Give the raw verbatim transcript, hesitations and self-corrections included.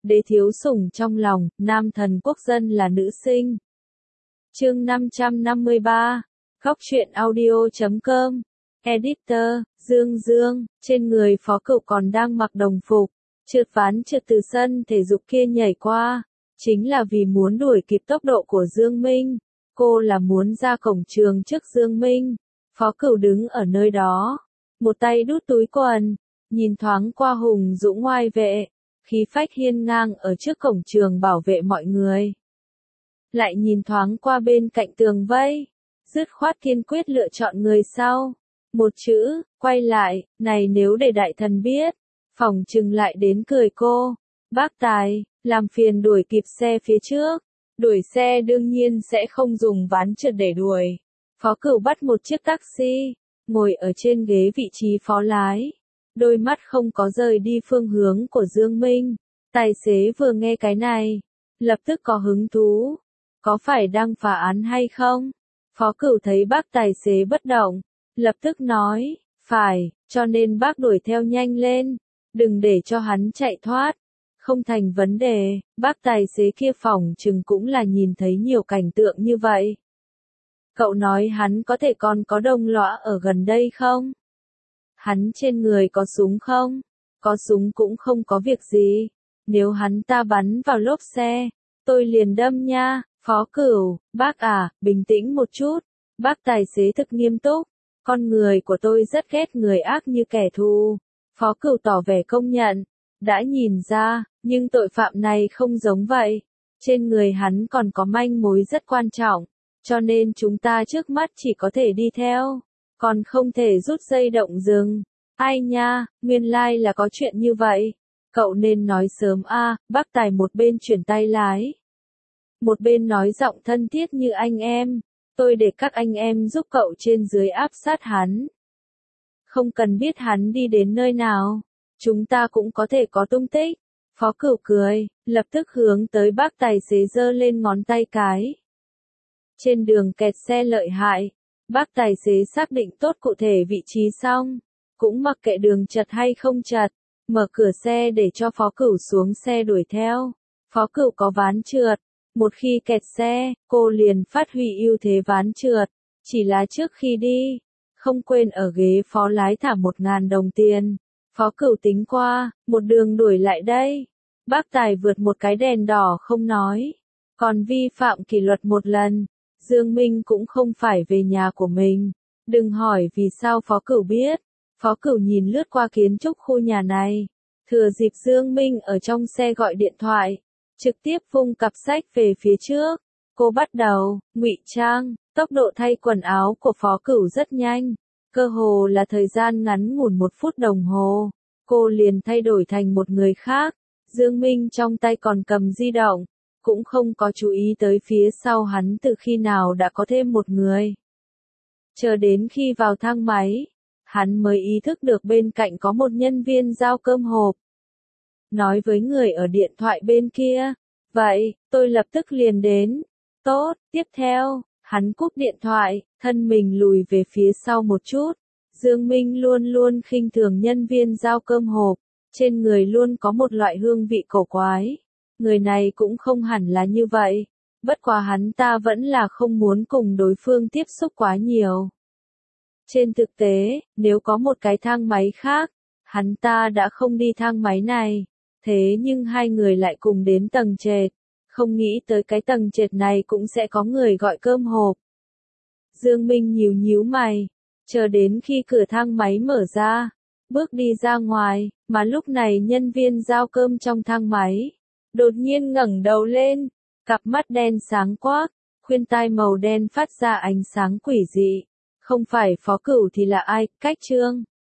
đế thiếu sủng trong lòng, nam thần quốc dân là nữ sinh. Chương năm trăm năm mươi ba, Góc truyện audio chấm com, Editor, Dương Dương, trên người Phó Cửu còn đang mặc đồng phục, trượt ván trượt từ sân thể dục kia nhảy qua, chính là vì muốn đuổi kịp tốc độ của Dương Minh. Cô là muốn ra cổng trường trước Dương Minh. Phó Cửu đứng ở nơi đó, một tay đút túi quần, nhìn thoáng qua hùng dũng ngoai vệ, khí phách hiên ngang ở trước cổng trường bảo vệ mọi người. Lại nhìn thoáng qua bên cạnh tường vây, dứt khoát kiên quyết lựa chọn người sau. Một chữ, quay lại, này nếu để đại thần biết, phỏng chừng lại đến cười cô. Bác Tài, làm phiền đuổi kịp xe phía trước. Đuổi xe đương nhiên sẽ không dùng ván trượt để đuổi. Phó Cửu bắt một chiếc taxi, ngồi ở trên ghế vị trí phó lái. Đôi mắt không có rời đi phương hướng của Dương Minh. Tài xế vừa nghe cái này, lập tức có hứng thú. Có phải đang phá án hay không? Phó Cửu thấy bác tài xế bất động, lập tức nói, phải, cho nên bác đuổi theo nhanh lên, đừng để cho hắn chạy thoát. Không thành vấn đề, bác tài xế kia phỏng chừng cũng là nhìn thấy nhiều cảnh tượng như vậy. Cậu nói hắn có thể còn có đồng lõa ở gần đây không? Hắn trên người có súng không? Có súng cũng không có việc gì. Nếu hắn ta bắn vào lốp xe, tôi liền đâm nha. Phó Cửu, bác à, bình tĩnh một chút. Bác tài xế thực nghiêm túc. Con người của tôi rất ghét người ác như kẻ thù. Phó Cửu tỏ vẻ công nhận. Đã nhìn ra, nhưng tội phạm này không giống vậy. Trên người hắn còn có manh mối rất quan trọng. Cho nên chúng ta trước mắt chỉ có thể đi theo. Còn không thể rút dây động rừng. Ai nha, nguyên lai là có chuyện như vậy. Cậu nên nói sớm a. Bác tài một bên chuyển tay lái, một bên nói giọng thân thiết như anh em. Tôi để các anh em giúp cậu trên dưới áp sát hắn. Không cần biết hắn đi đến nơi nào, chúng ta cũng có thể có tung tích. Phó Cửu cười, lập tức hướng tới bác tài xế giơ lên ngón tay cái. Trên đường kẹt xe lợi hại, bác tài xế xác định tốt cụ thể vị trí xong, cũng mặc kệ đường chật hay không chật, mở cửa xe để cho Phó Cửu xuống xe đuổi theo. Phó Cửu có ván trượt, một khi kẹt xe, cô liền phát huy ưu thế ván trượt, chỉ là trước khi đi, không quên ở ghế phó lái thả một ngàn đồng tiền. Phó Cửu tính qua, một đường đuổi lại đây. Bác tài vượt một cái đèn đỏ không nói, còn vi phạm kỷ luật một lần. Dương Minh cũng không phải về nhà của mình. Đừng hỏi vì sao Phó Cửu biết. Phó Cửu nhìn lướt qua kiến trúc khu nhà này. Thừa dịp Dương Minh ở trong xe gọi điện thoại, trực tiếp vung cặp sách về phía trước. Cô bắt đầu ngụy trang. Tốc độ thay quần áo của Phó Cửu rất nhanh. Cơ hồ là thời gian ngắn ngủn một phút đồng hồ. Cô liền thay đổi thành một người khác. Dương Minh trong tay còn cầm di động, cũng không có chú ý tới phía sau hắn từ khi nào đã có thêm một người. Chờ đến khi vào thang máy, hắn mới ý thức được bên cạnh có một nhân viên giao cơm hộp. Nói với người ở điện thoại bên kia, vậy, tôi lập tức liền đến. Tốt, tiếp theo, hắn cúp điện thoại, thân mình lùi về phía sau một chút. Dương Minh luôn luôn khinh thường nhân viên giao cơm hộp, trên người luôn có một loại hương vị cổ quái. Người này cũng không hẳn là như vậy, bất quá hắn ta vẫn là không muốn cùng đối phương tiếp xúc quá nhiều. Trên thực tế, nếu có một cái thang máy khác, hắn ta đã không đi thang máy này, thế nhưng hai người lại cùng đến tầng trệt, không nghĩ tới cái tầng trệt này cũng sẽ có người gọi cơm hộp. Dương Minh nhíu nhíu mày, chờ đến khi cửa thang máy mở ra, bước đi ra ngoài, mà lúc này nhân viên giao cơm trong thang máy đột nhiên ngẩng đầu lên, cặp mắt đen sáng quắc, khuyên tai màu đen phát ra ánh sáng quỷ dị. Không phải Phó Cửu thì là ai? Cách Trương.